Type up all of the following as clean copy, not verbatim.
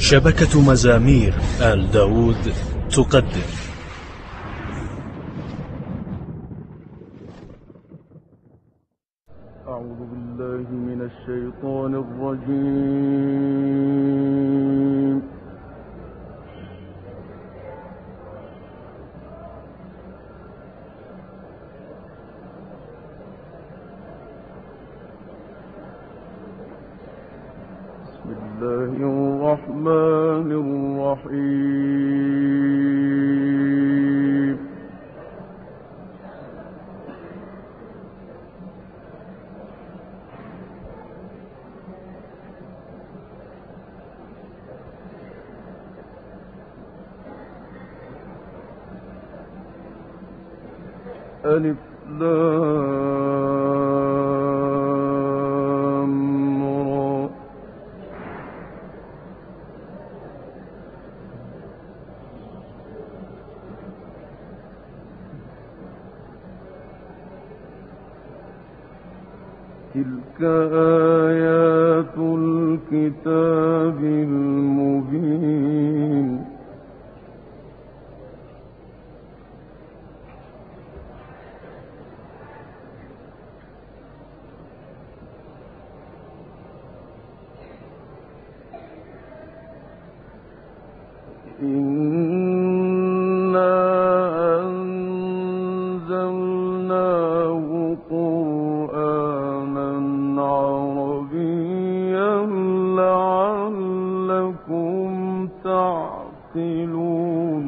شبكة مزامير آل داود تقدم. أعوذ بالله من الشيطان الرجيم. بسم الله الرحمن الرحيم. ألف لام را. تلك آيات الكتاب المبين. إنا أنزلناه قرآنا عربيا لعلكم تعقلون.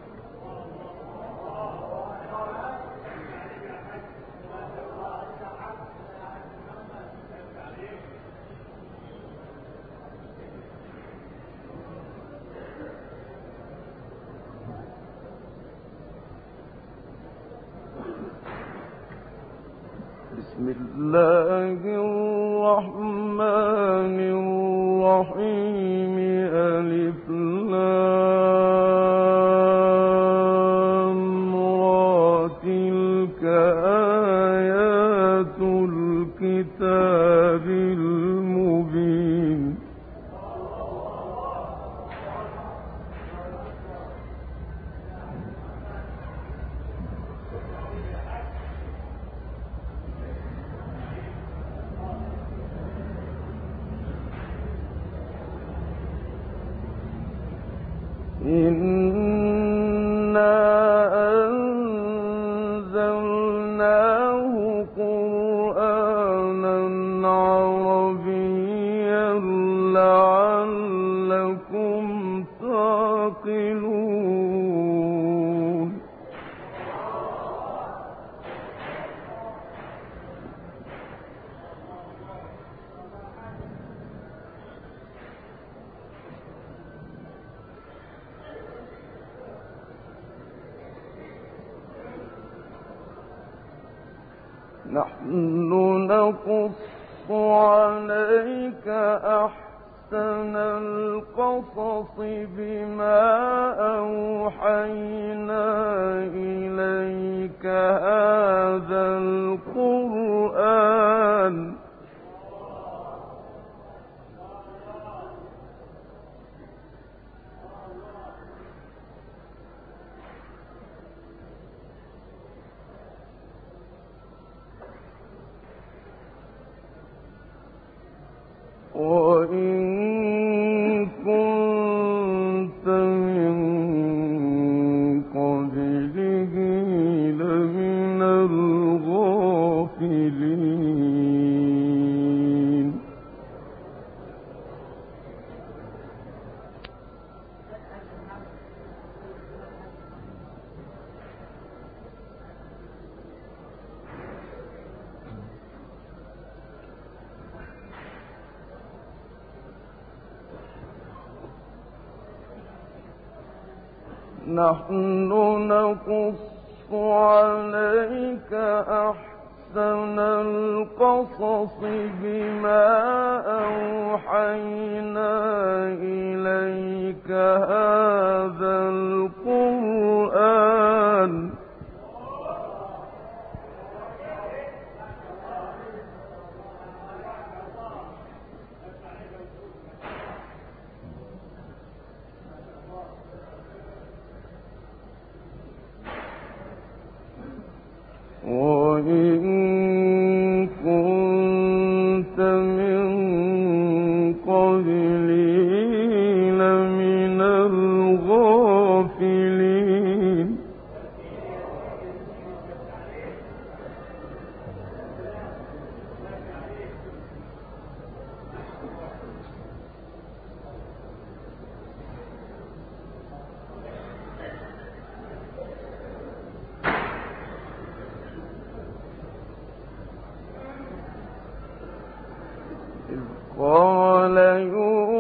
بسم الله الرحمن الرحيم. ألف لام را. تلك آيات الكتاب المبين. إنا أنزلناه قرآنا عربيا لعلكم تعقلون. نحن نقص عليك أحسن القصص بما أوحينا إليك هذا القرآن وإن كنت من قبله لمن الغافلين. نحن نقص عليك أحسن القصص بما أوحينا إليك هذا القرآن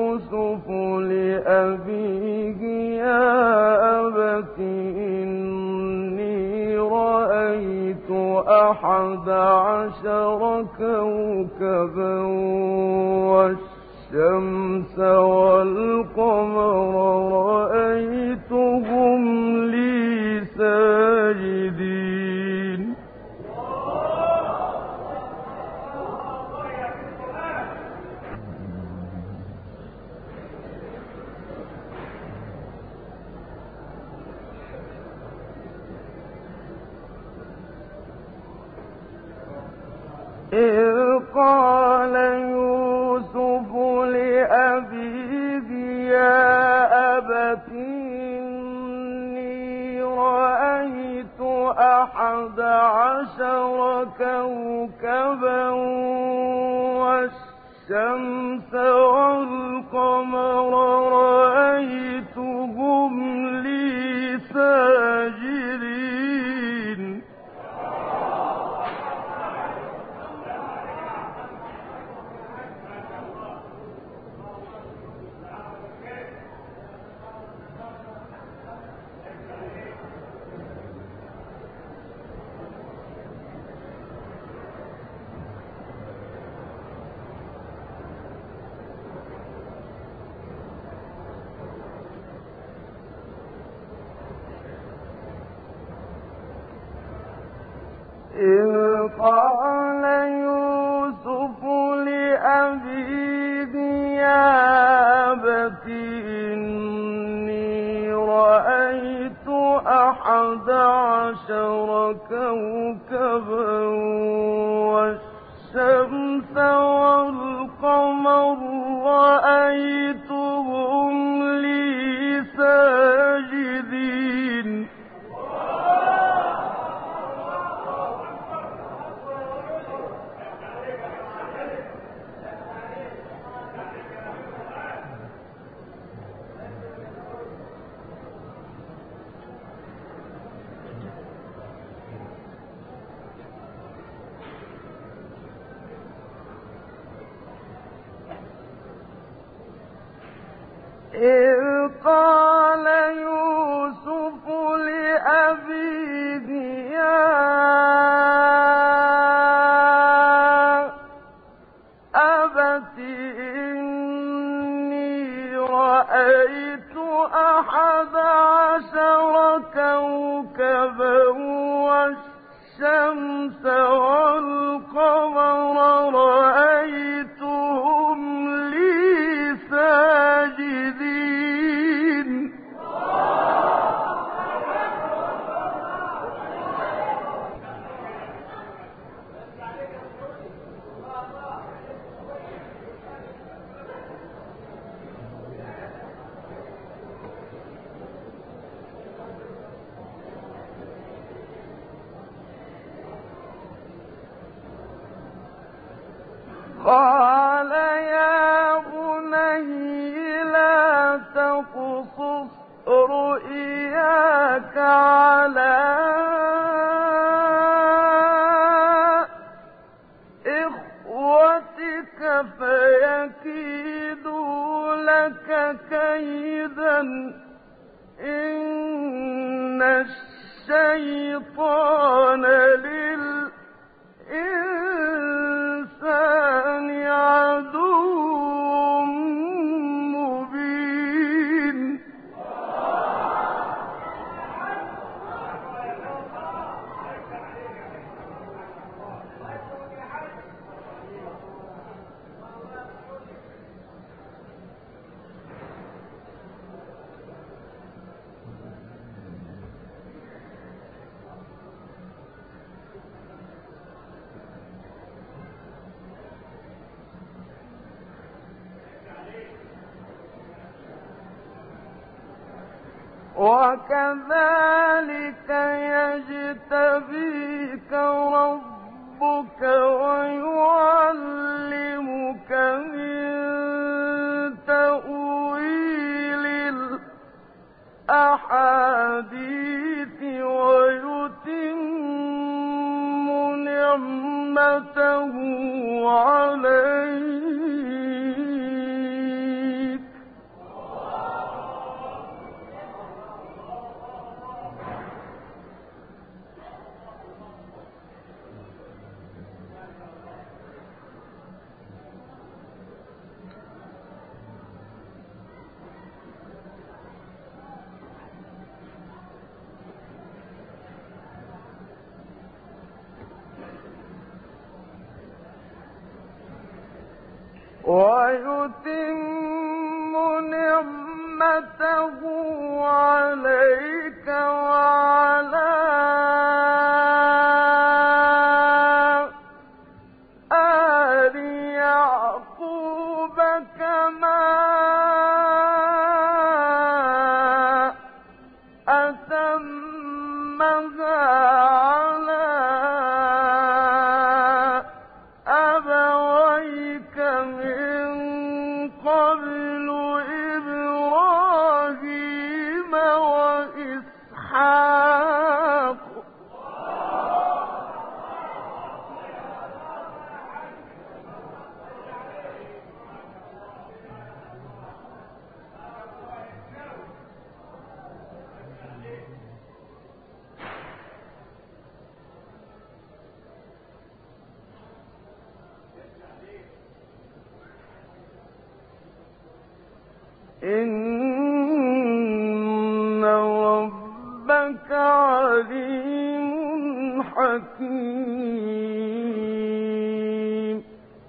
يوسف لأبيه يا أبت إني رأيت 11 كوكبا والشمس والقمر رأيتهم لي ساجدين. إذ قال يوسف لأبيه يا أبت إني رأيت 11 كوكبا والشمس والقمر رأيتهم لي ساجدين. إذ قال يوسف لأبيه يا أبت إني رأيت 11 كوكبا والشمس والقمر رأيتهم لي ساجدين. إذ قال يوسف لأبيه يا أبت إني رأيت 11 كوكبا والشمس والقمر رأيتهم لي ساجدين. قال يا بني لا تقصص رؤياك على إخوتك فيكيدوا لك كيدا إن الشيطان للإنسان عدو مبين. وكذلك يجتبيك ربك ويعلمك من تأويل الأحاديث ويتم نعمته عليك ويتم نعمته عليك وعلى آل يعقوب كما أتمها على أبويك من قبل إبراهيم وإسحاق إن ربك عليم حكيم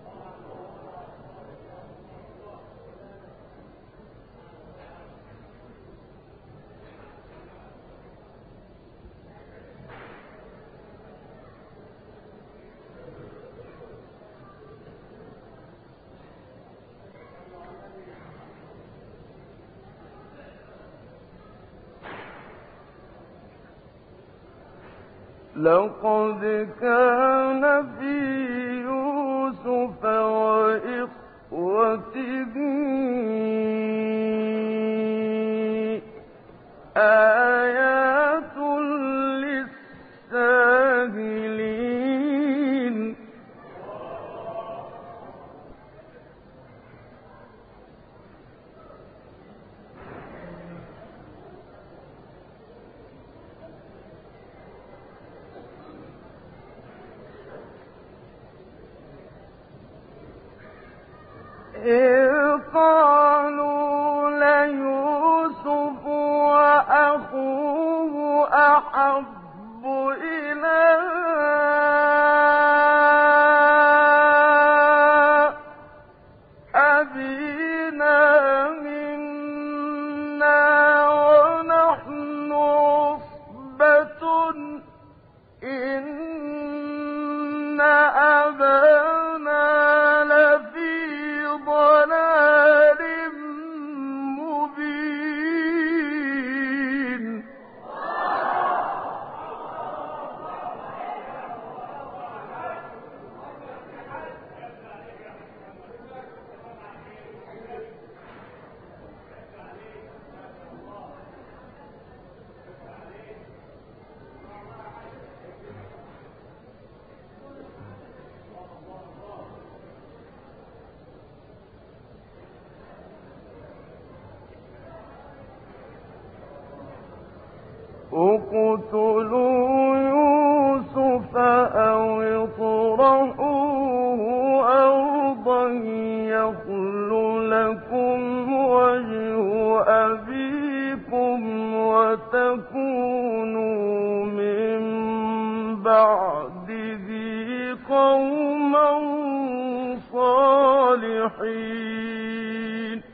لقد كان في يوسف وإخوته آيات للسائلين إذ قالوا ليوسف وأخوه أحب إلى أبينا منا ونحن عصبة إن أبانا لفي ضلال مبين اقتلوا يوسف أو اطرحوه أرضا يخل لكم وجه أبيكم وتكونوا من بعده قوما صالحين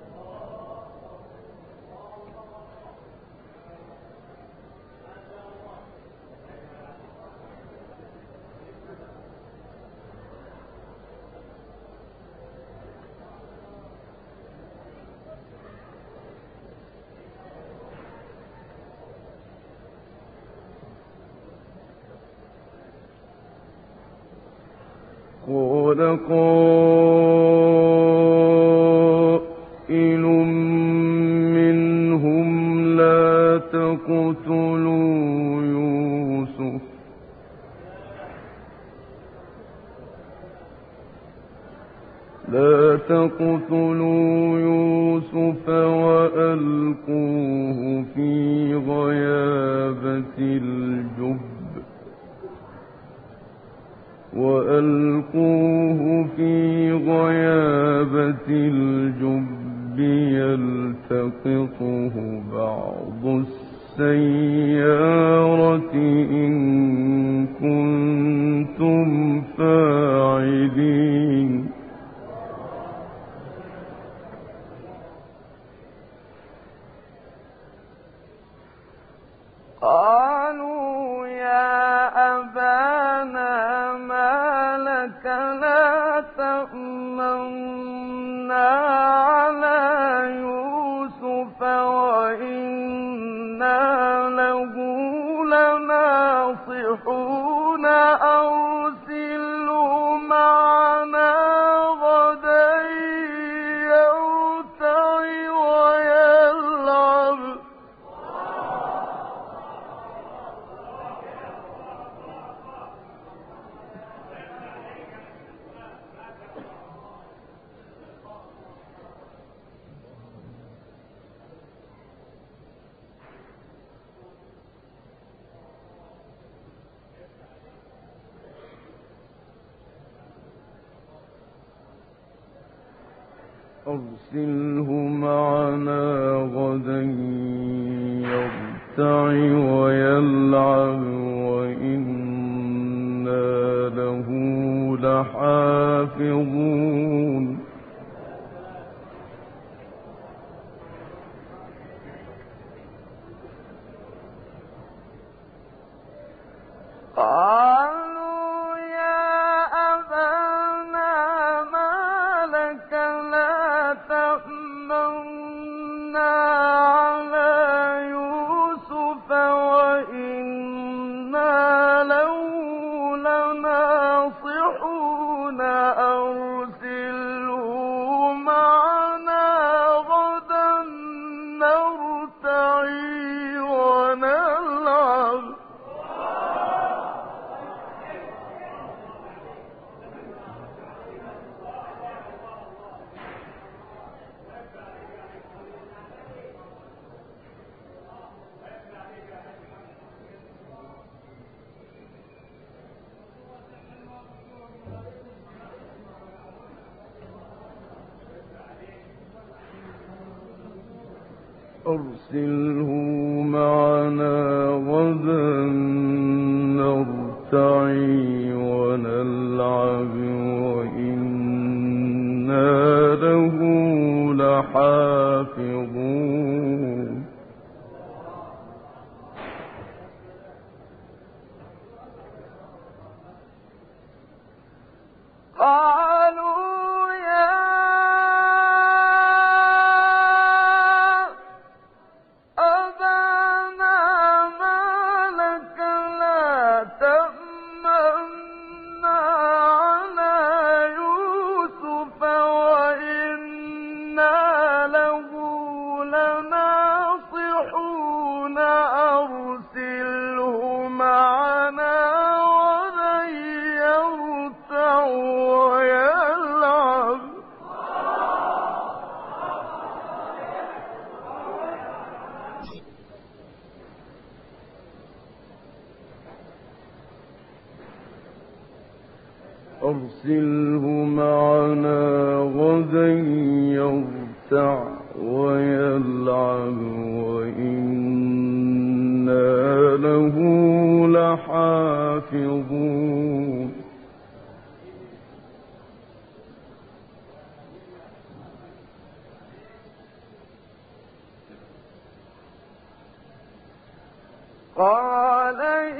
قال قائل منهم لا تقتلوا يوسف وألقوه في غيابة الجب يلتقطه بعض السيارة إن كنتم فاعلين أرسله معنا غدا يرتع ويلعب وإنا له لحافظون قالوا يا أبانا ما لك لا تأمنا على يوسف وإنا له لناصحون أرسله معنا غدا نرتعي ونلعب أرسله معنا غدا نرتعي ونلعب وإنا له لحافظون قالوا يا أبانا ما لك لا تأمنا على يوسف وإنا له لناصحون أرسله معنا غدا يرتع ويلعب أرسله معنا غدا يرتع ويلعب وإنا له لحافظون قال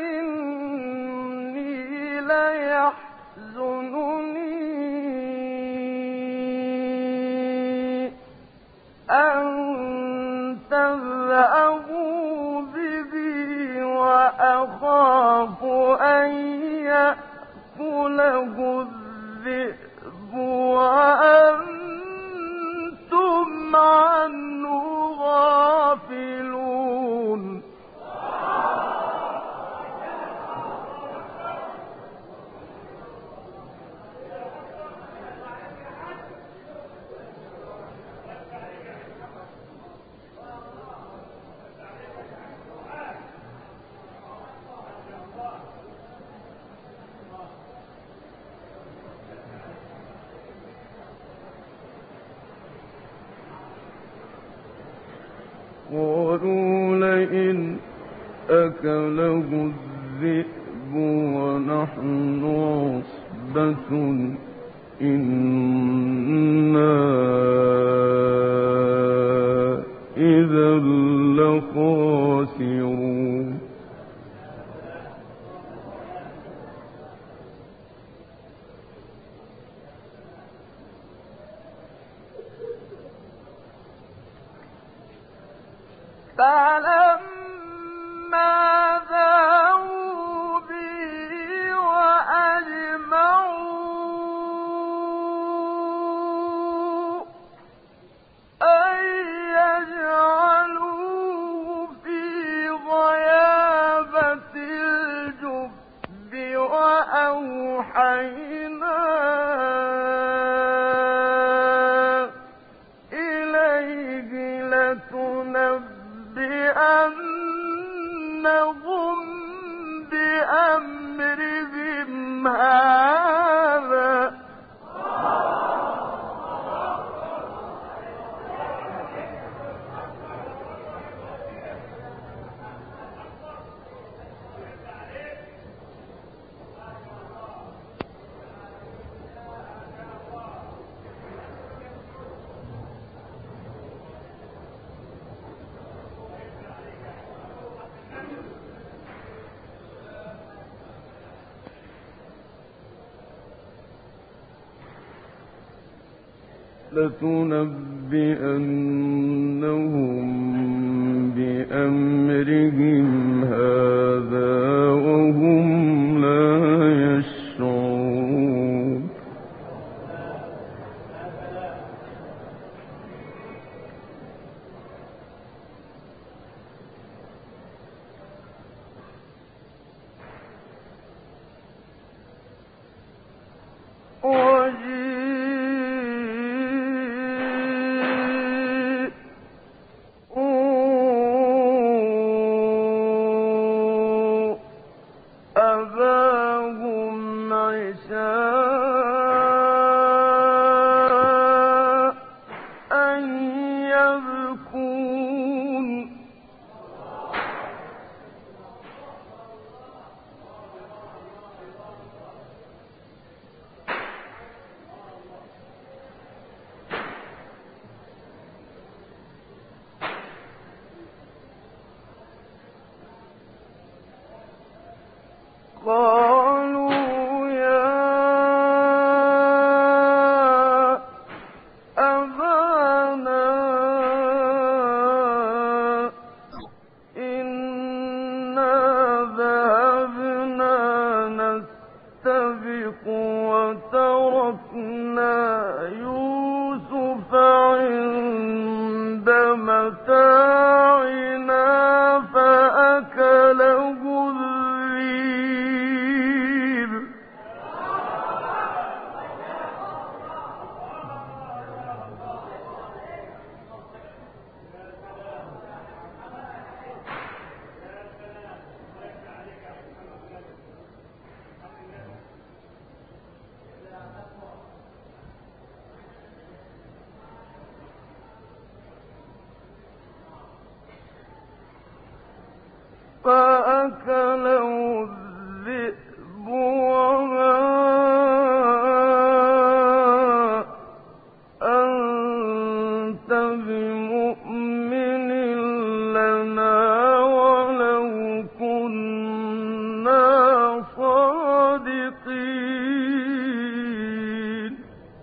إني ليحزنني أن تذهبوا به وأخاف أن يأكله الذئب وأنتم عنه غافلون قالوا لئن أكله الذئب ونحن عصبة إنا إذا لخاسرون فلما ذاقوا به وأجمعوا أن يجعلوه في غيابة الجب وأوحينا إليه لتنبئنهم بأمرهم هذا لتنبئنهم بأمرهم هذا وهم لا يشعرون أباهم عشاء يبكون قالوا يا أبانا إنا ذهبنا نستبق وتركنا يوسف عند متاعنا فأكله الذئب فأكله الذئب وما أنت بمؤمن لنا ولو كنا صادقين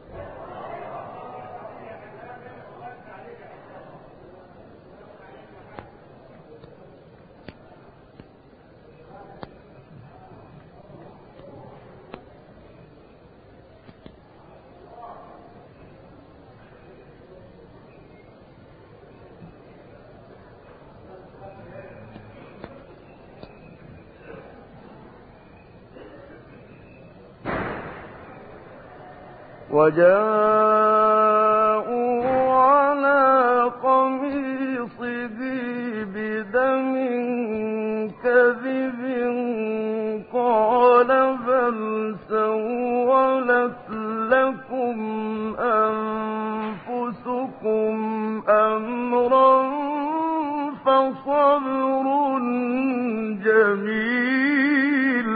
وجاءوا على قميصه بدم كذب قال بل سولت لكم أنفسكم أمرا فصبر جميل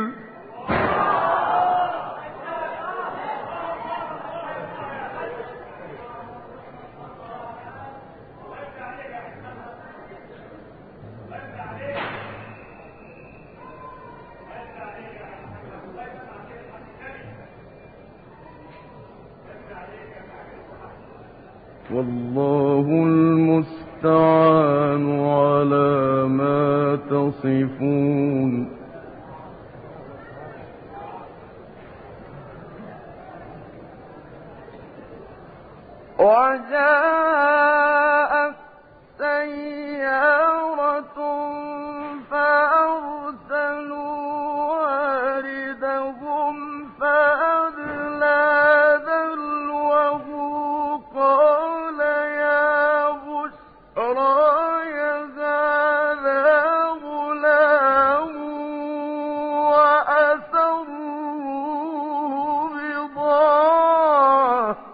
والله المستعان على ما تصفون وجاءت سيارة فأرسلوا واردهم فأدلى دلوه قال يا بشرى هذا غلام وأسروه بضاعة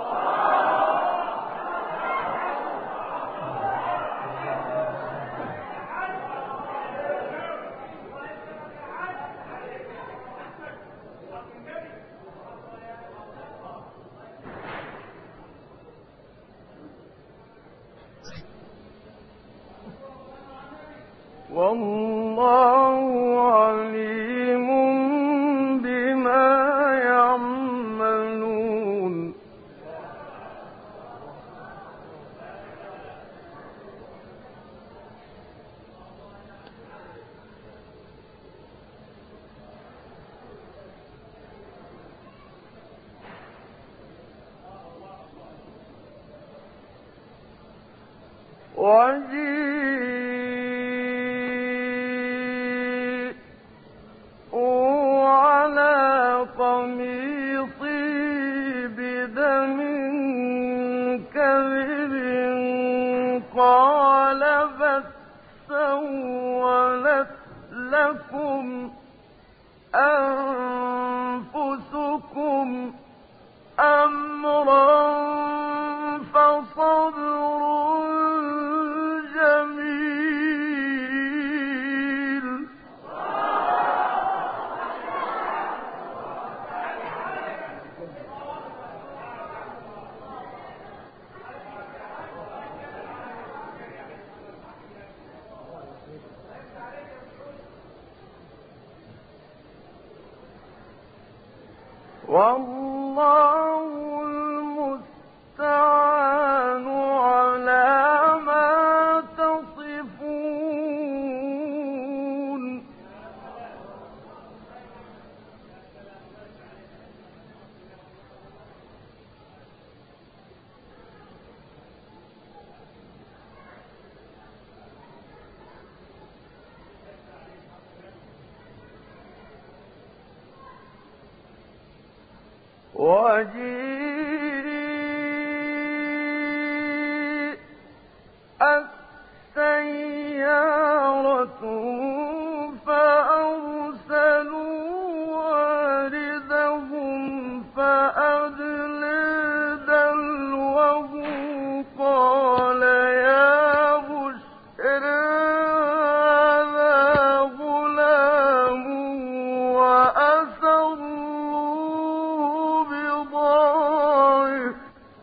والله عليم بما يعملون وجيءوا على قميصي بدم كذب قال بل سولت لكم أنفسكم أمرا فصبر جميل. والله المستعان على ما تصفون. وجيءت سيارة فأرسلوا واردهم فأدلى دلوه قال يا بشرى هذا غلام وأسروه بضاعة.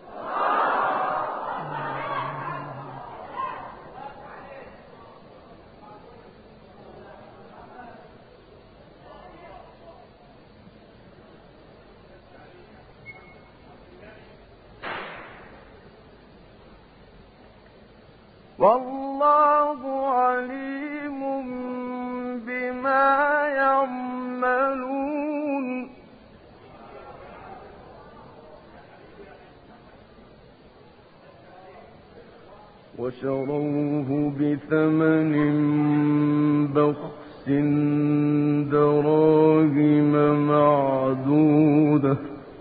والله عليم بما يعملون. وشروه بثمن بخس دراهم معدودة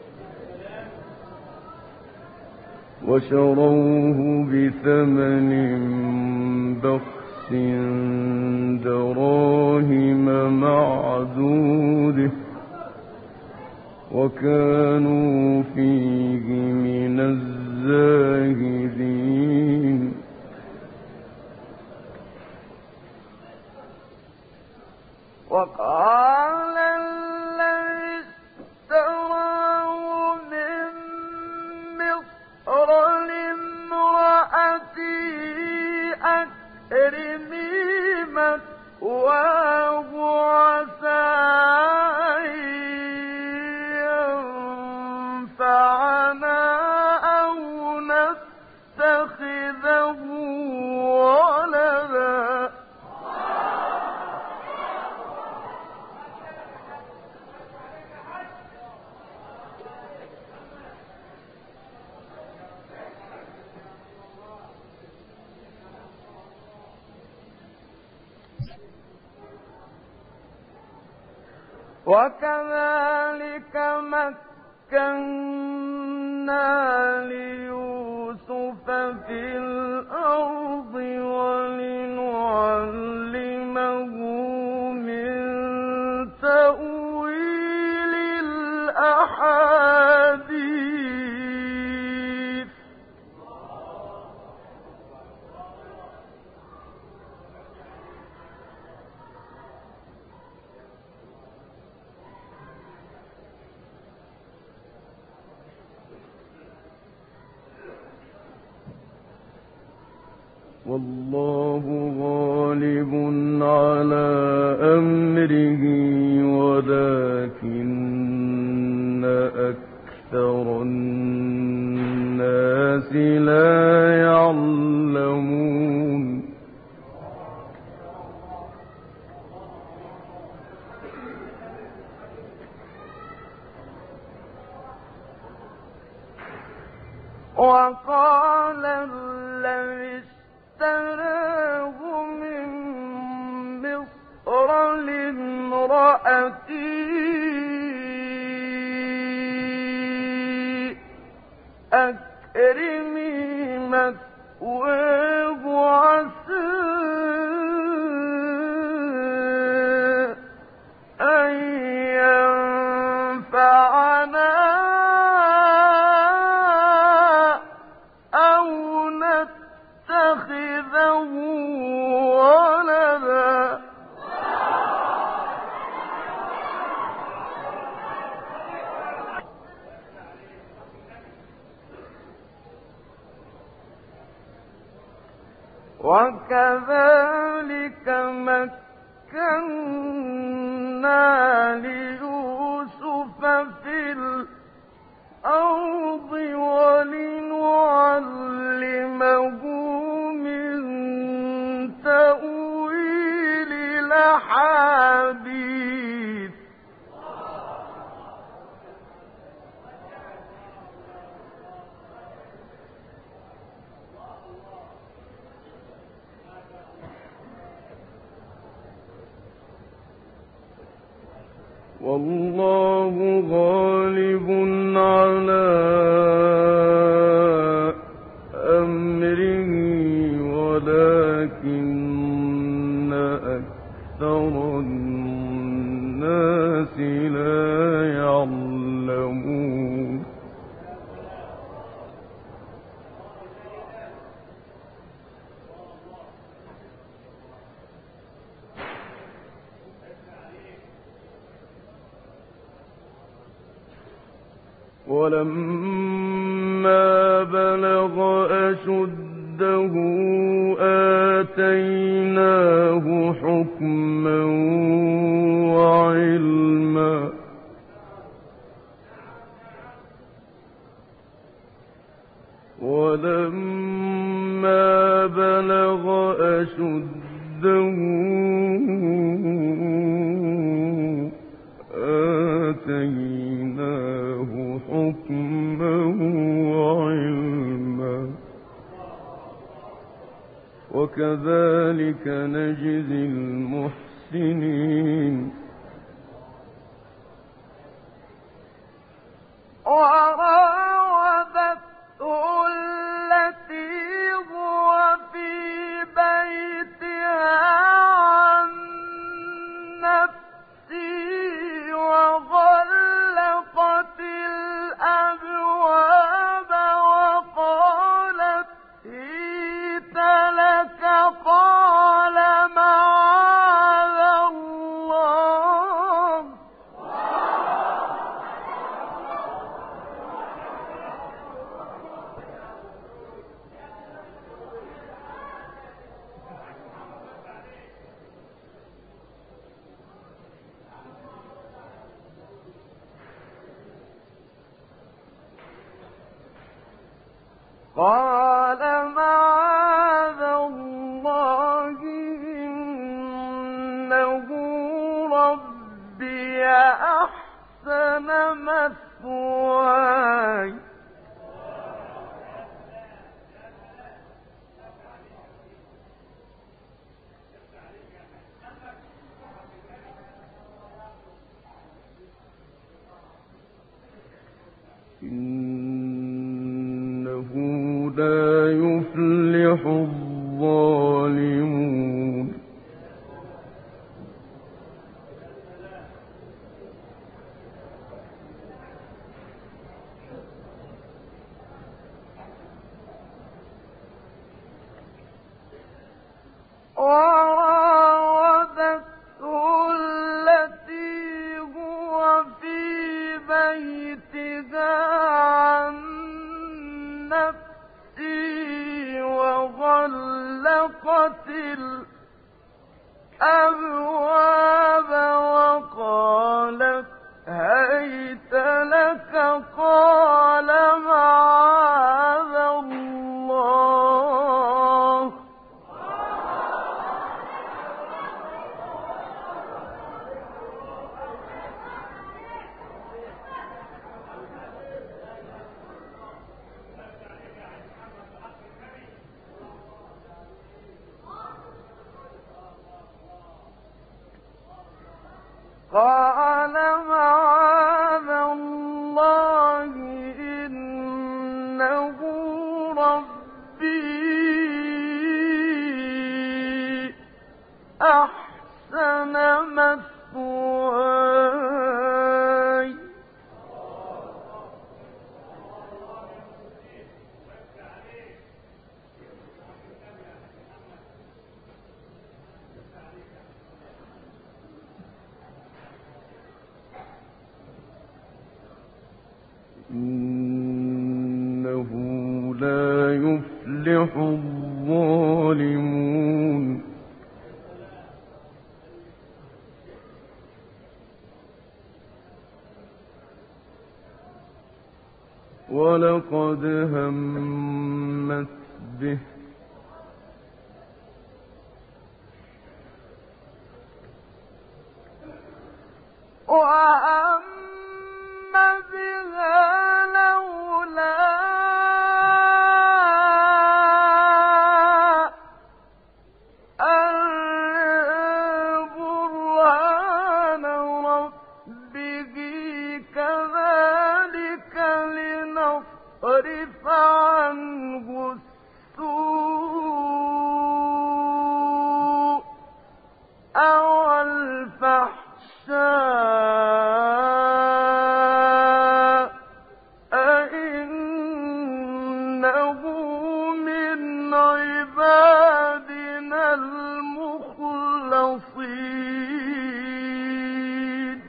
وكانوا فيه من الزاهدين. وقال الذي اشتراه من مصر لامرأته أكرمي مثواه عسى أن ينفعنا أو نتخذه ولدا. وكذلك مكنا ليوسف في الأرض ولنعلمه من تأويل الأحاديث. والله غالب على أمره ولكن أكثر الناس لا يعلمون. وقال الذي تقواه عسى أن ينفعنا أو نتخذه ولدا وكذلك مكنا ليوسف في الأرض ولنعلمه من تأويل الأحاديث والله غالب على أمره ولكن أكثر الناس لا يعلمون ولما بلغ أشده آتيناه حكما وعلما ولما بلغ أشده آتيناه حكما وعلما وكذلك نجزي المحسنين وراودته التي هو في بيتها عن نفسه وغلقت الأبواب وقالت هيت لك قال معاذ الله قال معاذ الله إنه ربي أحسن مثواي إنه لا يفلح الظالمون وراودته التي هو في بيتها عن نفسه وغلقت الأبواب وقالت هيت لك قال معاذ الله قال معاذ الله إنه ربي ولقد همت به وهم بها لولا أن برهان ربه كذلك لنصرف عنه السوء والفحشاء إنه من عبادنا المخلصين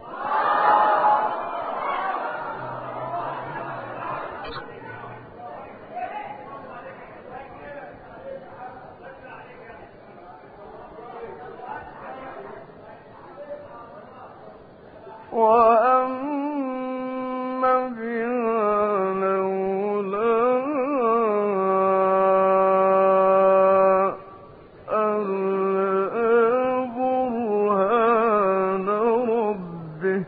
وأما بها لولا أن برهان ربه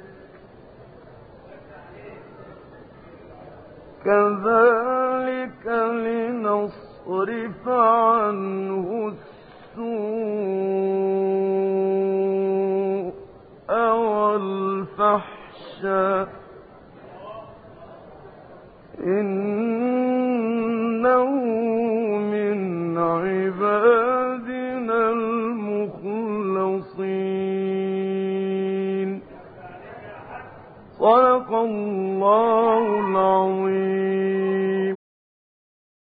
كذلك لنصرف عنه السوء والفحشاء